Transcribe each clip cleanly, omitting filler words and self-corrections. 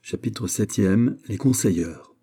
Chapitre 7e. Les conseilleurs.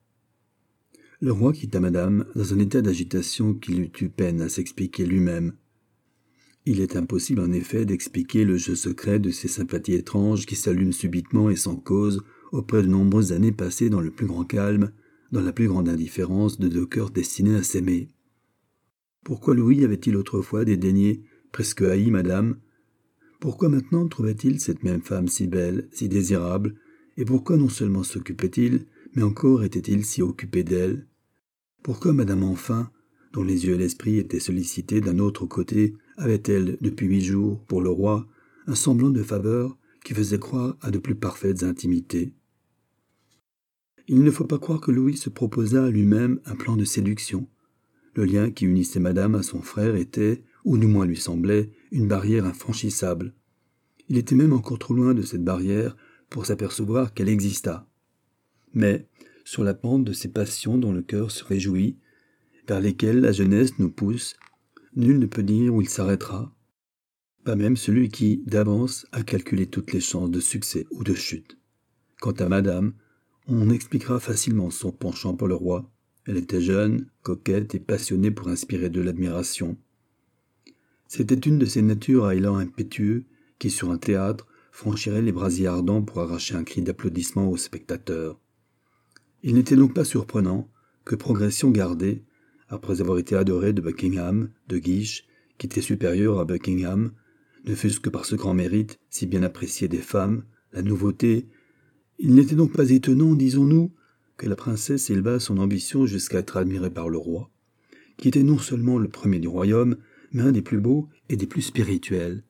Le roi quitta madame dans un état d'agitation qu'il eut eu peine à s'expliquer lui-même. Il est impossible en effet d'expliquer le jeu secret de ces sympathies étranges qui s'allument subitement et sans cause auprès de nombreuses années passées dans le plus grand calme, dans la plus grande indifférence de deux cœurs destinés à s'aimer. Pourquoi Louis avait-il autrefois dédaigné, presque haï madame? Pourquoi maintenant trouvait-il cette même femme si belle, si désirable, et pourquoi non seulement s'occupait-il, mais encore était-il si occupé d'elle? Pourquoi madame enfin, dont les yeux et l'esprit étaient sollicités d'un autre côté, avait-elle, depuis 8 jours, pour le roi, un semblant de faveur qui faisait croire à de plus parfaites intimités? Il ne faut pas croire que Louis se proposât à lui-même un plan de séduction. Le lien qui unissait madame à son frère était, ou du moins lui semblait, une barrière infranchissable. Il était même encore trop loin de cette barrière pour s'apercevoir qu'elle exista. Mais, sur la pente de ces passions dont le cœur se réjouit, vers lesquelles la jeunesse nous pousse, nul ne peut dire où il s'arrêtera, pas même celui qui, d'avance, a calculé toutes les chances de succès ou de chute. Quant à madame, on expliquera facilement son penchant pour le roi. Elle était jeune, coquette et passionnée pour inspirer de l'admiration. C'était une de ces natures à élan impétueux qui, sur un théâtre, franchiraient les brasiers ardents pour arracher un cri d'applaudissement aux spectateurs. Il n'était donc pas surprenant que Progression gardait, après avoir été adoré de Buckingham, de Guiche, qui était supérieur à Buckingham, ne fût-ce que par ce grand mérite, si bien apprécié des femmes, la nouveauté. Il n'était donc pas étonnant, disons-nous, que la princesse élevât son ambition jusqu'à être admirée par le roi, qui était non seulement le premier du royaume, mais un des plus beaux et des plus spirituels.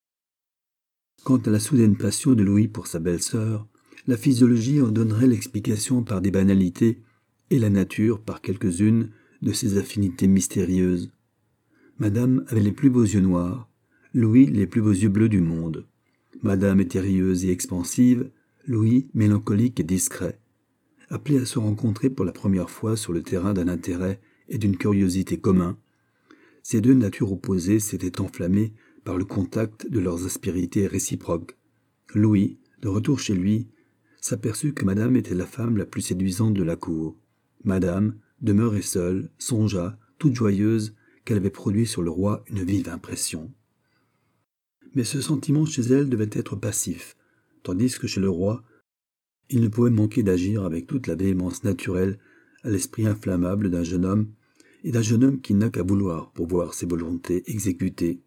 Quant à la soudaine passion de Louis pour sa belle-sœur, la physiologie en donnerait l'explication par des banalités et la nature par quelques-unes de ses affinités mystérieuses. Madame avait les plus beaux yeux noirs, Louis les plus beaux yeux bleus du monde. Madame était rieuse et expansive, Louis mélancolique et discret. Appelés à se rencontrer pour la première fois sur le terrain d'un intérêt et d'une curiosité commun, ces deux natures opposées s'étaient enflammées par le contact de leurs aspérités réciproques. Louis, de retour chez lui, s'aperçut que madame était la femme la plus séduisante de la cour. Madame, demeurée seule, songea, toute joyeuse, qu'elle avait produit sur le roi une vive impression. Mais ce sentiment chez elle devait être passif, tandis que chez le roi, il ne pouvait manquer d'agir avec toute la véhémence naturelle à l'esprit inflammable d'un jeune homme, et d'un jeune homme qui n'a qu'à vouloir pour voir ses volontés exécutées.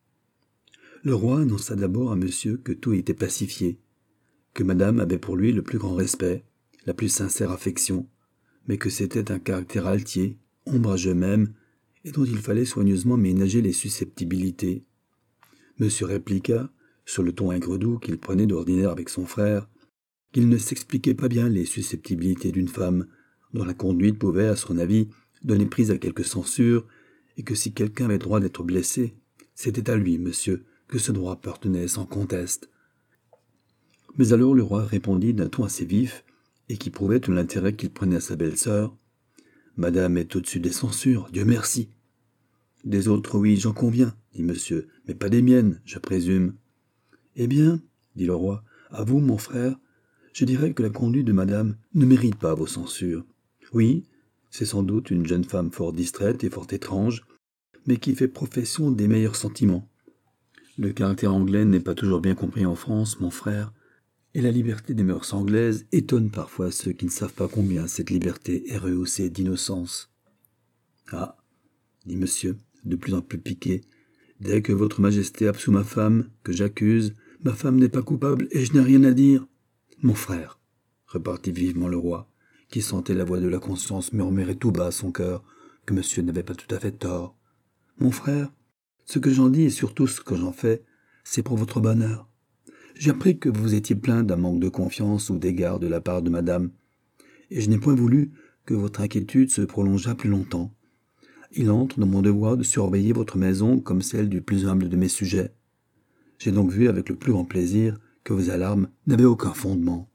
Le roi annonça d'abord à monsieur que tout était pacifié, que madame avait pour lui le plus grand respect, la plus sincère affection, mais que c'était un caractère altier, ombrageux même, et dont il fallait soigneusement ménager les susceptibilités. Monsieur répliqua, sur le ton aigre-doux qu'il prenait d'ordinaire avec son frère, qu'il ne s'expliquait pas bien les susceptibilités d'une femme, dont la conduite pouvait, à son avis, donner prise à quelque censure, et que si quelqu'un avait droit d'être blessé, c'était à lui, monsieur, que ce droit appartenait sans conteste. Mais alors le roi répondit d'un ton assez vif, et qui prouvait tout l'intérêt qu'il prenait à sa belle-sœur. « Madame est au-dessus des censures, Dieu merci. »« Des autres, oui, j'en conviens, dit monsieur, mais pas des miennes, je présume. »« Eh bien, dit le roi, à vous, mon frère, je dirais que la conduite de madame ne mérite pas vos censures. Oui, c'est sans doute une jeune femme fort distraite et fort étrange, mais qui fait profession des meilleurs sentiments. Le caractère anglais n'est pas toujours bien compris en France, mon frère, et la liberté des mœurs anglaises étonne parfois ceux qui ne savent pas combien cette liberté est rehaussée d'innocence. Ah, dit monsieur, de plus en plus piqué, dès que votre majesté absout ma femme, que j'accuse, ma femme n'est pas coupable et je n'ai rien à dire. Mon frère, repartit vivement le roi, qui sentait la voix de la conscience murmurer tout bas à son cœur que monsieur n'avait pas tout à fait tort. Mon frère, ce que j'en dis et surtout ce que j'en fais, c'est pour votre bonheur. J'ai appris que vous étiez plein d'un manque de confiance ou d'égard de la part de madame, et je n'ai point voulu que votre inquiétude se prolongeât plus longtemps. Il entre dans mon devoir de surveiller votre maison comme celle du plus humble de mes sujets. J'ai donc vu avec le plus grand plaisir que vos alarmes n'avaient aucun fondement.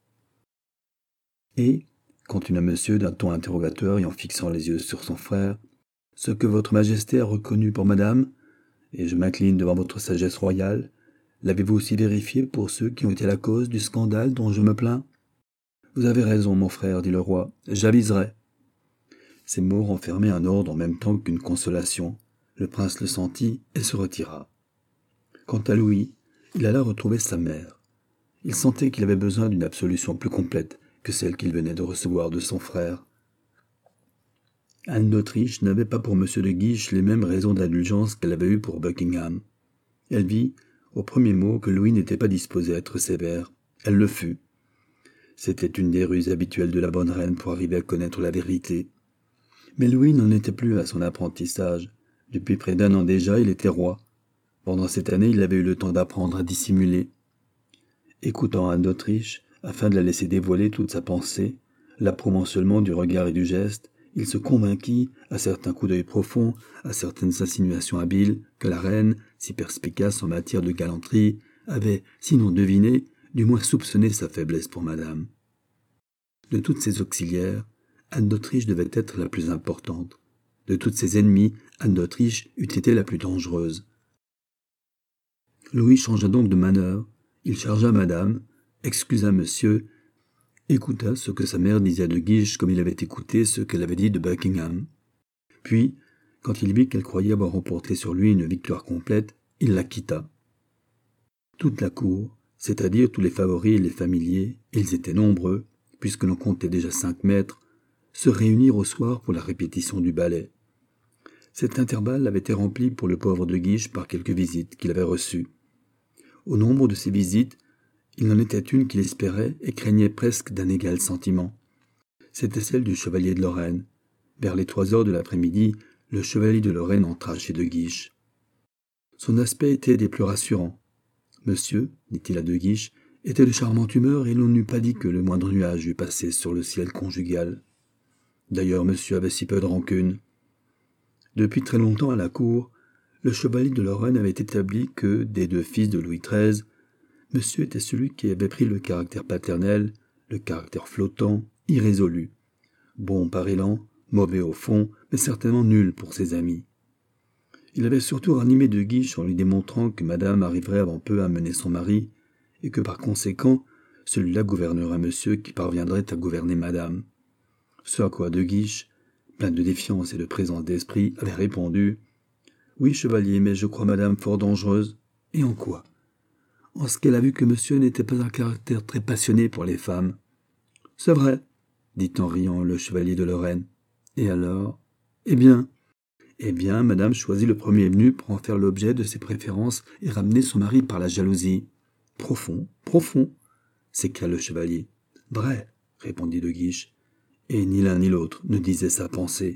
Et, continua monsieur d'un ton interrogateur et en fixant les yeux sur son frère, ce que votre majesté a reconnu pour madame, et je m'incline devant votre sagesse royale, l'avez-vous aussi vérifié pour ceux qui ont été la cause du scandale dont je me plains? Vous avez raison, mon frère, dit le roi, j'aviserai. Ces mots renfermaient un ordre en même temps qu'une consolation. Le prince le sentit et se retira. Quant à Louis, il alla retrouver sa mère. Il sentait qu'il avait besoin d'une absolution plus complète que celle qu'il venait de recevoir de son frère. Anne d'Autriche n'avait pas pour M. de Guiche les mêmes raisons d'indulgence qu'elle avait eues pour Buckingham. Elle vit, au premier mot, que Louis n'était pas disposé à être sévère. Elle le fut. C'était une des ruses habituelles de la bonne reine pour arriver à connaître la vérité. Mais Louis n'en était plus à son apprentissage. Depuis près d'1 an déjà, il était roi. Pendant cette année, il avait eu le temps d'apprendre à dissimuler. Écoutant Anne d'Autriche, afin de la laisser dévoiler toute sa pensée, l'approuvant seulement du regard et du geste, il se convainquit, à certains coups d'œil profonds, à certaines insinuations habiles, que la reine, si perspicace en matière de galanterie, avait, sinon deviné, du moins soupçonné sa faiblesse pour madame. De toutes ses auxiliaires, Anne d'Autriche devait être la plus importante. De toutes ses ennemies, Anne d'Autriche eût été la plus dangereuse. Louis changea donc de manœuvre. Il chargea madame, excusa monsieur, écouta ce que sa mère disait de Guiche comme il avait écouté ce qu'elle avait dit de Buckingham. Puis, quand il vit qu'elle croyait avoir remporté sur lui une victoire complète, il la quitta. Toute la cour, c'est-à-dire tous les favoris et les familiers, ils étaient nombreux, puisque l'on comptait déjà 5 maîtres, se réunirent au soir pour la répétition du ballet. Cet intervalle avait été rempli pour le pauvre de Guiche par quelques visites qu'il avait reçues. Au nombre de ces visites, il en était une qu'il espérait et craignait presque d'un égal sentiment. C'était celle du chevalier de Lorraine. Vers les 3 heures de l'après-midi, le chevalier de Lorraine entra chez De Guiche. Son aspect était des plus rassurants. Monsieur, dit-il à De Guiche, était de charmante humeur et l'on n'eût pas dit que le moindre nuage eût passé sur le ciel conjugal. D'ailleurs, monsieur avait si peu de rancune. Depuis très longtemps à la cour, le chevalier de Lorraine avait établi que, des 2 fils de Louis XIII, monsieur était celui qui avait pris le caractère paternel, le caractère flottant, irrésolu. Bon par élan, mauvais au fond, mais certainement nul pour ses amis. Il avait surtout ranimé De Guiche en lui démontrant que madame arriverait avant peu à mener son mari, et que par conséquent, celui-là gouvernerait monsieur qui parviendrait à gouverner madame. Ce à quoi De Guiche, plein de défiance et de présence d'esprit, avait répondu « Oui, chevalier, mais je crois madame fort dangereuse. » « Et en quoi ?»« En ce qu'elle a vu que monsieur n'était pas un caractère très passionné pour les femmes. »« C'est vrai, » dit en riant le chevalier de Lorraine. « Et alors ?»« Eh bien, madame choisit le premier venu pour en faire l'objet de ses préférences et ramener son mari par la jalousie. »« Profond, s'écria le chevalier. « Vrai, » répondit De Guiche. Et ni l'un ni l'autre ne disait sa pensée.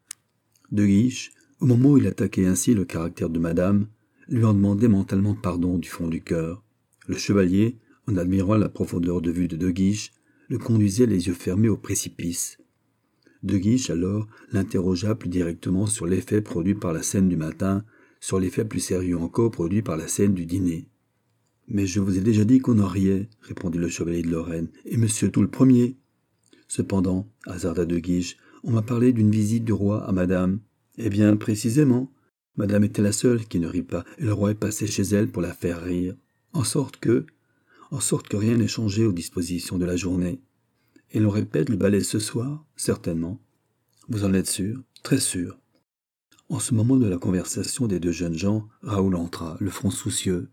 De Guiche, au moment où il attaquait ainsi le caractère de madame, lui en demandait mentalement pardon du fond du cœur. Le chevalier, en admirant la profondeur de vue de De Guiche, le conduisait les yeux fermés au précipice. De Guiche, alors, l'interrogea plus directement sur l'effet produit par la scène du matin, sur l'effet plus sérieux encore produit par la scène du dîner. « Mais je vous ai déjà dit qu'on en riait, » répondit le chevalier de Lorraine, « et monsieur tout le premier. » Cependant, hasarda De Guiche, on m'a parlé d'une visite du roi à madame. Eh bien, précisément, madame était la seule qui ne rit pas, et le roi est passé chez elle pour la faire rire. En sorte que rien n'est changé aux dispositions de la journée. Et l'on répète le ballet ce soir, certainement. Vous en êtes sûr? Très sûr. En ce moment de la conversation des 2 jeunes gens, Raoul entra, le front soucieux.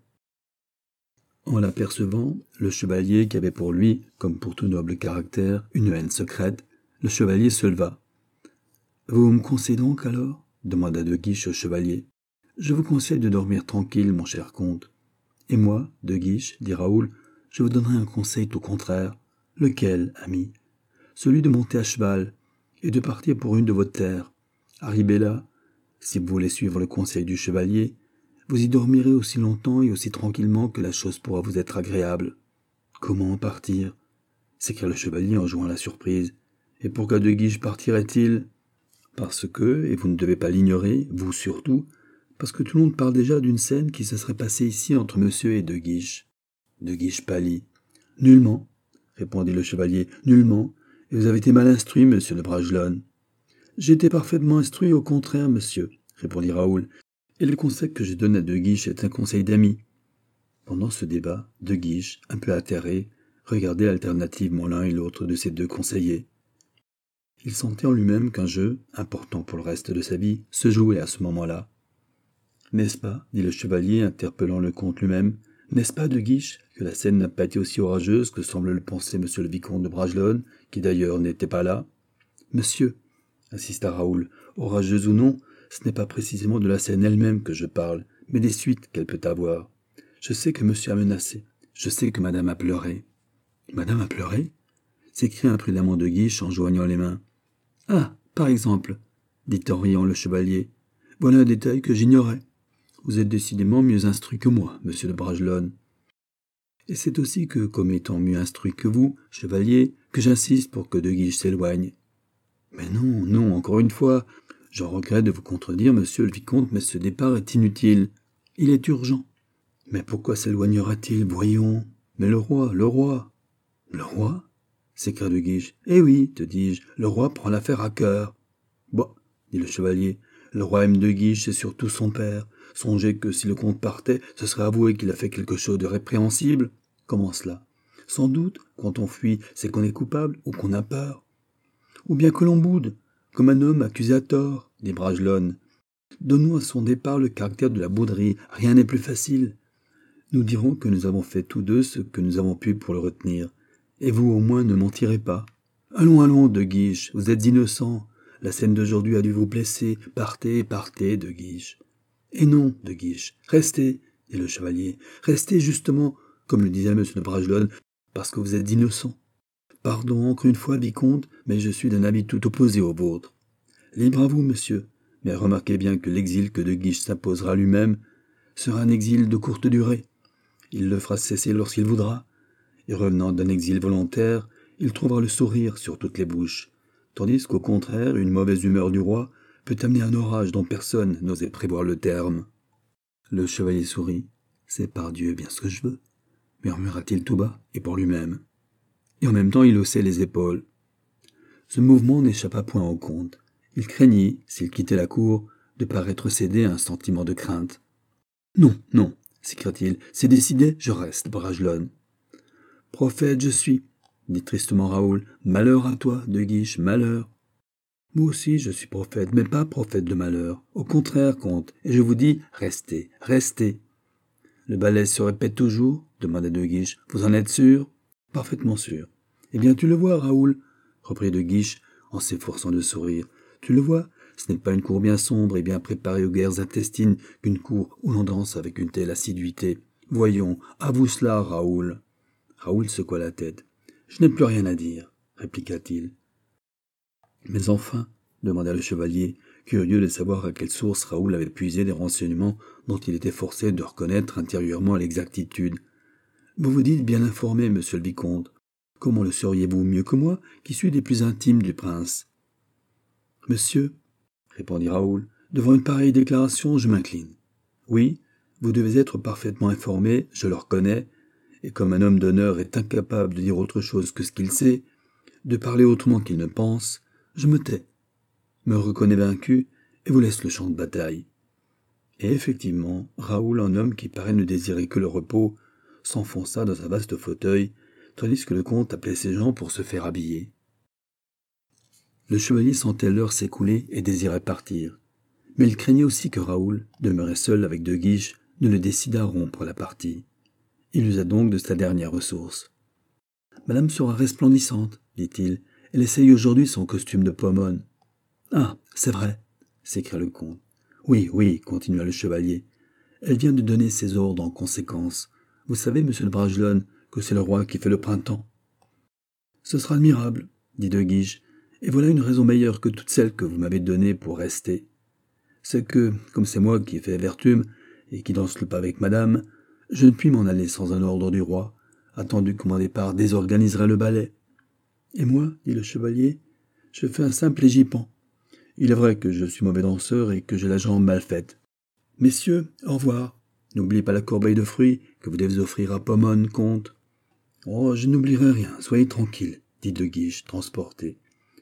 En l'apercevant, le chevalier, qui avait pour lui, comme pour tout noble caractère, une haine secrète, le chevalier se leva. « Vous me conseillez donc alors ?» demanda De Guiche au chevalier. « Je vous conseille de dormir tranquille, mon cher comte. »« Et moi, De Guiche, dit Raoul, je vous donnerai un conseil tout contraire. »« Lequel, ami ?»« Celui de monter à cheval et de partir pour une de vos terres. Arrivé là, si vous voulez suivre le conseil du chevalier, vous y dormirez aussi longtemps et aussi tranquillement que la chose pourra vous être agréable. »« Comment partir ?» s'écria le chevalier en jouant la surprise. « Et pourquoi De Guiche partirait-il ?»« Parce que, et vous ne devez pas l'ignorer, vous surtout, parce que tout le monde parle déjà d'une scène qui se serait passée ici entre monsieur et De Guiche. » De Guiche pâlit. « Nullement, » répondit le chevalier, « nullement, et vous avez été mal instruit, monsieur de Bragelonne. »« J'ai été parfaitement instruit, au contraire, monsieur, » répondit Raoul, « et le conseil que je donne à De Guiche est un conseil d'ami. » Pendant ce débat, De Guiche, un peu atterré, regardaient alternativement l'un et l'autre de ces deux conseillers. Il sentait en lui-même qu'un jeu, important pour le reste de sa vie, se jouait à ce moment-là. « N'est-ce pas, dit le chevalier, interpellant le comte lui-même, n'est-ce pas, De Guiche, que la scène n'a pas été aussi orageuse que semble le penser monsieur le vicomte de Bragelonne, qui d'ailleurs n'était pas là ?»« Monsieur, insista Raoul, orageuse ou non, ce n'est pas précisément de la scène elle-même que je parle, mais des suites qu'elle peut avoir. Je sais que monsieur a menacé, je sais que madame a pleuré. »« Madame a pleuré ?» s'écria imprudemment De Guiche en joignant les mains. « Ah, par exemple, dit en riant le chevalier, voilà un détail que j'ignorais. Vous êtes décidément mieux instruit que moi, monsieur de Bragelonne. Et c'est aussi que, comme étant mieux instruit que vous, chevalier, que j'insiste pour que De Guiche s'éloigne. Mais non, non, encore une fois, j'en regrette de vous contredire, monsieur le vicomte, mais ce départ est inutile. Il est urgent. Mais pourquoi s'éloignera-t-il, voyons? Mais le roi, le roi. Le roi? S'écria De Guiche. Eh oui, te dis-je, le roi prend l'affaire à cœur. Bon, dit le chevalier, le roi aime De Guiche et surtout son père. Songez que si le comte partait, ce serait avouer qu'il a fait quelque chose de répréhensible. Comment cela? Sans doute, quand on fuit, c'est qu'on est coupable ou qu'on a peur. Ou bien que l'on boude, comme un homme accusé à tort, dit Bragelonne. Donnons à son départ le caractère de la bouderie, rien n'est plus facile. Nous dirons que nous avons fait tous deux ce que nous avons pu pour le retenir, et vous au moins ne mentirez pas. Allons, allons, De Guiche, vous êtes innocent. La scène d'aujourd'hui a dû vous blesser. Partez, partez, De Guiche. Et non, De Guiche, restez, dit le chevalier, restez justement, comme le disait M. de Bragelonne, parce que vous êtes innocent. Pardon encore une fois, vicomte, mais je suis d'un avis tout opposé au vôtre. Libre à vous, monsieur, mais remarquez bien que l'exil que De Guiche s'imposera lui-même sera un exil de courte durée. Il le fera cesser lorsqu'il voudra, et revenant d'un exil volontaire, il trouvera le sourire sur toutes les bouches, tandis qu'au contraire, une mauvaise humeur du roi peut amener un orage dont personne n'osait prévoir le terme. Le chevalier sourit. « C'est par Dieu bien ce que je veux », murmura-t-il tout bas et pour lui-même. Et en même temps il haussait les épaules. Ce mouvement n'échappa point au comte. Il craignit, s'il quittait la cour, de paraître céder à un sentiment de crainte. « Non, non, s'écria-t-il, c'est décidé, je reste, Bragelonne. »« Prophète je suis, dit tristement Raoul. Malheur à toi, De Guiche, malheur. » Moi aussi, je suis prophète, mais pas prophète de malheur. Au contraire, comte, et je vous dis, restez, restez. Le ballet se répète toujours, demanda De Guiche. Vous en êtes sûr? Parfaitement sûr. Eh bien, tu le vois, Raoul, reprit De Guiche, en s'efforçant de sourire. Tu le vois, ce n'est pas une cour bien sombre et bien préparée aux guerres intestines qu'une cour où l'on danse avec une telle assiduité. Voyons, à vous cela, Raoul. Raoul secoua la tête. Je n'ai plus rien à dire, répliqua-t-il. Mais enfin, demanda le chevalier, curieux de savoir à quelle source Raoul avait puisé des renseignements dont il était forcé de reconnaître intérieurement l'exactitude. Vous vous dites bien informé, monsieur le vicomte. Comment le seriez-vous mieux que moi, qui suis des plus intimes du prince? Monsieur, répondit Raoul, devant une pareille déclaration, je m'incline. Oui, vous devez être parfaitement informé, je le reconnais, et comme un homme d'honneur est incapable de dire autre chose que ce qu'il sait, de parler autrement qu'il ne pense, je me tais, me reconnais vaincu et vous laisse le champ de bataille. Et effectivement, Raoul, un homme qui paraît ne désirer que le repos, s'enfonça dans un vaste fauteuil, tandis que le comte appelait ses gens pour se faire habiller. Le chevalier sentait l'heure s'écouler et désirait partir, mais il craignait aussi que Raoul, demeuré seul avec De Guiche, ne le décidât à rompre la partie. Il usa donc de sa dernière ressource. « Madame sera resplendissante, dit-il. Elle essaye aujourd'hui son costume de pomone. »« Ah, c'est vrai, s'écria le comte. »« Oui, oui, continua le chevalier. Elle vient de donner ses ordres en conséquence. Vous savez, monsieur de Bragelonne, que c'est le roi qui fait le printemps. »« Ce sera admirable, dit De Guiche, et voilà une raison meilleure que toutes celles que vous m'avez données pour rester. C'est que, comme c'est moi qui ai fait vertume et qui danse le pas avec madame, je ne puis m'en aller sans un ordre du roi, attendu que mon départ désorganiserait le ballet. Et moi, dit le chevalier, je fais un simple égipan. Il est vrai que je suis mauvais danseur et que j'ai la jambe mal faite. Messieurs, au revoir. N'oubliez pas la corbeille de fruits que vous devez offrir à Pomone, comte. Oh, je n'oublierai rien, soyez tranquille, dit De Guiche, transporté.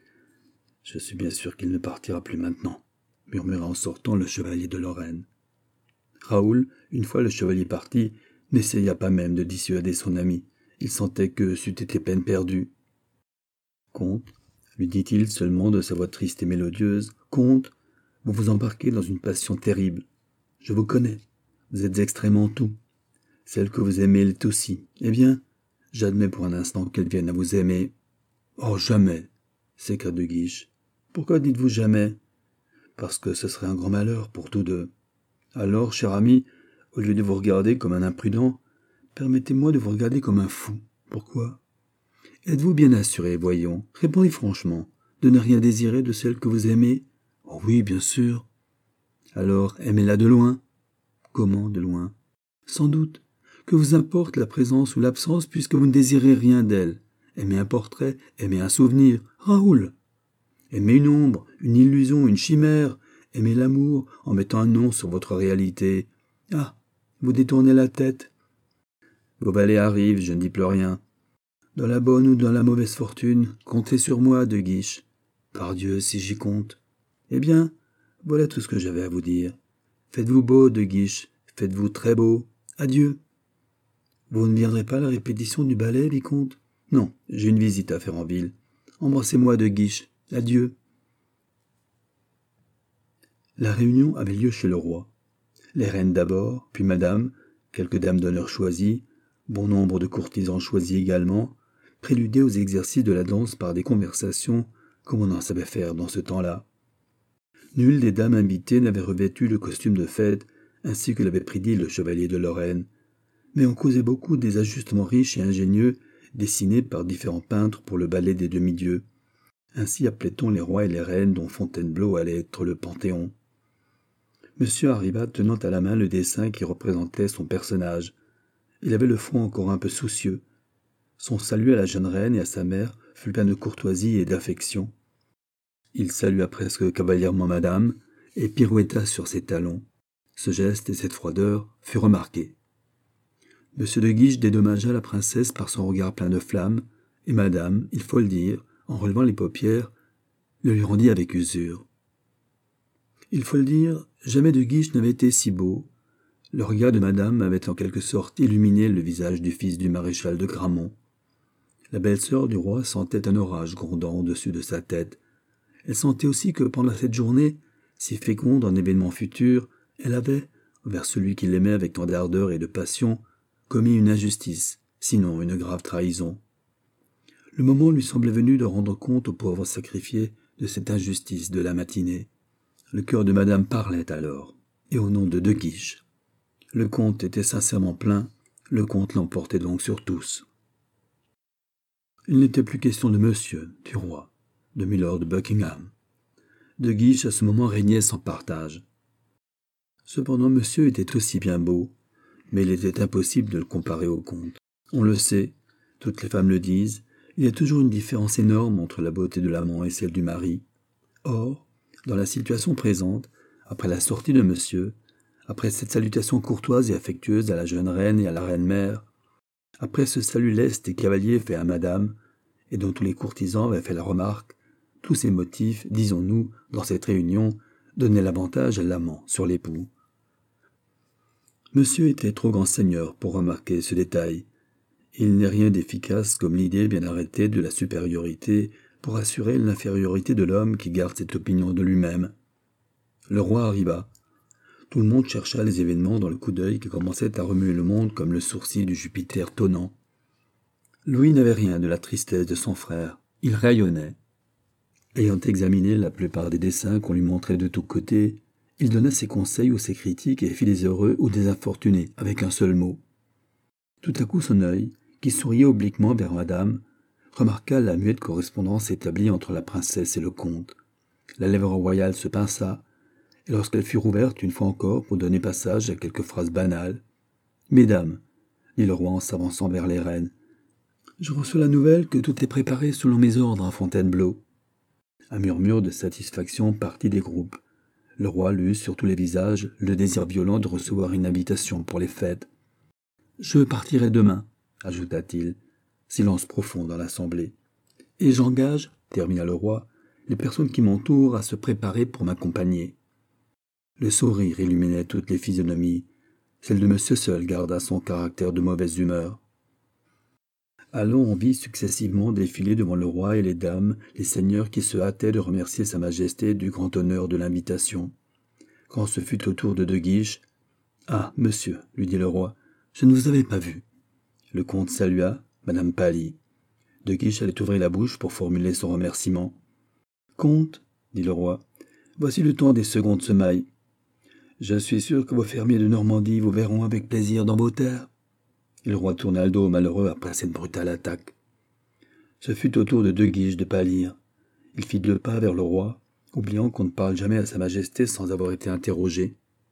Je suis bien sûr qu'il ne partira plus maintenant, murmura en sortant le chevalier de Lorraine. Raoul, une fois le chevalier parti, n'essaya pas même de dissuader son ami, Il sentait que c'eût été peine perdue. « Comte, lui dit-il seulement de sa voix triste et mélodieuse, « Comte, vous vous embarquez dans une passion terrible. Je vous connais. Vous êtes extrêmement tout. Celle que vous aimez l'est aussi. Eh bien, j'admets pour un instant qu'elle vienne à vous aimer. »« Oh, jamais !» s'écria De Guiche. « Pourquoi dites-vous jamais ?»« Parce que ce serait un grand malheur pour tous deux. Alors, cher ami, au lieu de vous regarder comme un imprudent, permettez-moi de vous regarder comme un fou. Pourquoi ? Êtes-vous bien assuré, voyons, répondez franchement, de ne rien désirer de celle que vous aimez ? Oh oui, bien sûr. Alors, aimez-la de loin. Comment de loin ? Sans doute. Que vous importe la présence ou l'absence puisque vous ne désirez rien d'elle. Aimez un portrait, aimez un souvenir. Raoul. Aimez une ombre, une illusion, une chimère. Aimez l'amour en mettant un nom sur votre réalité. Ah, vous détournez la tête. Vos valets arrivent, je ne dis plus rien. Dans la bonne ou dans la mauvaise fortune, comptez sur moi, De Guiche. Pardieu, si j'y compte. Eh bien, voilà tout ce que j'avais à vous dire. Faites-vous beau, De Guiche, faites-vous très beau. Adieu. Vous ne viendrez pas à la répétition du ballet, vicomte ? Non, j'ai une visite à faire en ville. Embrassez-moi, De Guiche. Adieu. La réunion avait lieu chez le roi. Les reines d'abord, puis madame, quelques dames d'honneur choisies, bon nombre de courtisans choisis également, préludaient aux exercices de la danse par des conversations comme on en savait faire dans ce temps-là. Nulle des dames invitées n'avait revêtu le costume de fête, ainsi que l'avait prédit le chevalier de Lorraine, mais on causait beaucoup des ajustements riches et ingénieux dessinés par différents peintres pour le ballet des demi-dieux. Ainsi appelait-on les rois et les reines dont Fontainebleau allait être le Panthéon. Monsieur arriva tenant à la main le dessin qui représentait son personnage. Il avait le front encore un peu soucieux. Son salut à la jeune reine et à sa mère fut plein de courtoisie et d'affection. Il salua presque cavalièrement madame et pirouetta sur ses talons. Ce geste et cette froideur furent remarqués. Monsieur de Guiche dédommagea la princesse par son regard plein de flammes, et madame, il faut le dire, en relevant les paupières, le lui rendit avec usure. Il faut le dire, jamais de Guiche n'avait été si beau. Le regard de madame avait en quelque sorte illuminé le visage du fils du maréchal de Gramont. La belle-sœur du roi sentait un orage grondant au-dessus de sa tête. Elle sentait aussi que pendant cette journée, si féconde en événements futurs, elle avait, envers celui qui l'aimait avec tant d'ardeur et de passion, commis une injustice, sinon une grave trahison. Le moment lui semblait venu de rendre compte au pauvre sacrifié de cette injustice de la matinée. Le cœur de madame parlait alors, et au nom de Guiche. Le comte était sincèrement plein, le comte l'emportait donc sur tous. Il n'était plus question de monsieur, du roi, de milord de Buckingham. De Guiche à ce moment régnait sans partage. Cependant monsieur était aussi bien beau, mais il était impossible de le comparer au comte. On le sait, toutes les femmes le disent, il y a toujours une différence énorme entre la beauté de l'amant et celle du mari. Or, dans la situation présente, après la sortie de monsieur, après cette salutation courtoise et affectueuse à la jeune reine et à la reine-mère, après ce salut leste et cavalier fait à madame, et dont tous les courtisans avaient fait la remarque, tous ces motifs, disons-nous, dans cette réunion, donnaient l'avantage à l'amant sur l'époux. Monsieur était trop grand seigneur pour remarquer ce détail. Il n'est rien d'efficace comme l'idée bien arrêtée de la supériorité pour assurer l'infériorité de l'homme qui garde cette opinion de lui-même. Le roi arriva. Tout le monde chercha les événements dans le coup d'œil qui commençait à remuer le monde comme le sourcil du Jupiter tonnant. Louis n'avait rien de la tristesse de son frère. Il rayonnait. Ayant examiné la plupart des dessins qu'on lui montrait de tous côtés, il donna ses conseils ou ses critiques et fit des heureux ou des infortunés avec un seul mot. Tout à coup son œil, qui souriait obliquement vers madame, remarqua la muette correspondance établie entre la princesse et le comte. La lèvre royale se pinça, et lorsqu'elle fut rouverte une fois encore pour donner passage à quelques phrases banales, « Mesdames, dit le roi en s'avançant vers les reines, je reçois la nouvelle que tout est préparé selon mes ordres à Fontainebleau. » Un murmure de satisfaction partit des groupes. Le roi lut sur tous les visages le désir violent de recevoir une invitation pour les fêtes. « Je partirai demain, » ajouta-t-il. Silence profond dans l'assemblée. « Et j'engage, » termina le roi, « les personnes qui m'entourent à se préparer pour m'accompagner. » Le sourire illuminait toutes les physionomies. Celle de monsieur seul garda son caractère de mauvaise humeur. Alors on vit successivement défiler devant le roi et les dames, les seigneurs qui se hâtaient de remercier sa majesté du grand honneur de l'invitation. Quand ce fut au tour de De Guiche, « Ah, monsieur, lui dit le roi, je ne vous avais pas vu. » Le comte salua, madame pâlit. De Guiche allait ouvrir la bouche pour formuler son remerciement. « Comte, dit le roi, voici le temps des secondes semailles. Je suis sûr que vos fermiers de Normandie vous verront avec plaisir dans vos terres. » Et le roi tourna le dos au malheureux après cette brutale attaque. Ce fut au tour de De Guiche de pâlir. Il fit 2 pas vers le roi, oubliant qu'on ne parle jamais à sa majesté sans avoir été interrogé.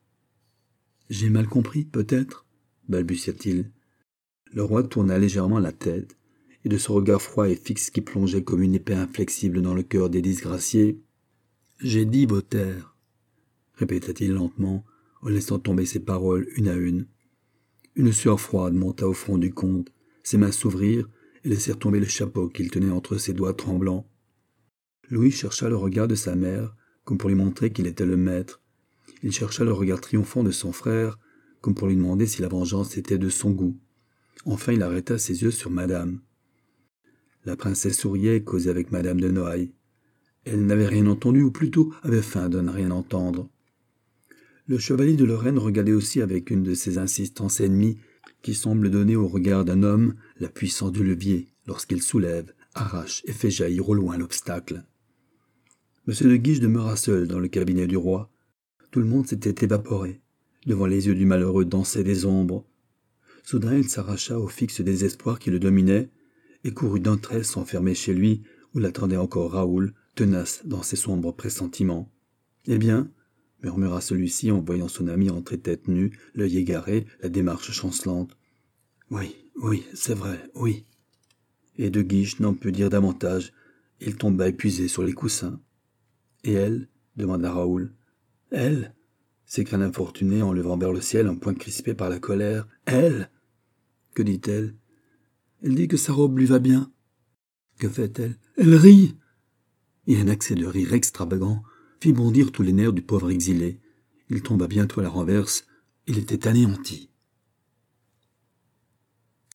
« J'ai mal compris, peut-être » balbutia-t-il. Le roi tourna légèrement la tête, et de ce regard froid et fixe qui plongeait comme une épée inflexible dans le cœur des disgraciés, « J'ai dit vos terres » répéta-t-il lentement, en laissant tomber ses paroles une à une. Une sueur froide monta au front du comte, ses mains s'ouvrirent et laissèrent tomber le chapeau qu'il tenait entre ses doigts tremblants. Louis chercha le regard de sa mère, comme pour lui montrer qu'il était le maître. Il chercha le regard triomphant de son frère, comme pour lui demander si la vengeance était de son goût. Enfin, il arrêta ses yeux sur madame. La princesse souriait et causait avec madame de Noailles. Elle n'avait rien entendu, ou plutôt avait feint de ne rien entendre. Le chevalier de Lorraine regardait aussi avec une de ces insistances ennemies qui semblent donner au regard d'un homme la puissance du levier lorsqu'il soulève, arrache et fait jaillir au loin l'obstacle. M. de Guiche demeura seul dans le cabinet du roi. Tout le monde s'était évaporé. Devant les yeux du malheureux dansaient des ombres. Soudain, il s'arracha au fixe désespoir qui le dominait et courut d'un trait s'enfermer chez lui où l'attendait encore Raoul, tenace dans ses sombres pressentiments. « Eh bien ?» murmura celui-ci en voyant son ami entrer tête nue, l'œil égaré, la démarche chancelante. « Oui, c'est vrai, oui. » Et De Guiche n'en put dire davantage. Il tomba épuisé sur les coussins. « Et elle ?» demanda Raoul. « Elle ?» s'écria l'infortuné en levant vers le ciel un poing crispé par la colère. « Elle ?» Que dit-elle ? Elle dit que sa robe lui va bien. Que fait-elle ? Elle rit. Et un accès de rire extravagant fit bondir tous les nerfs du pauvre exilé. Il tomba bientôt à la renverse. Il était anéanti.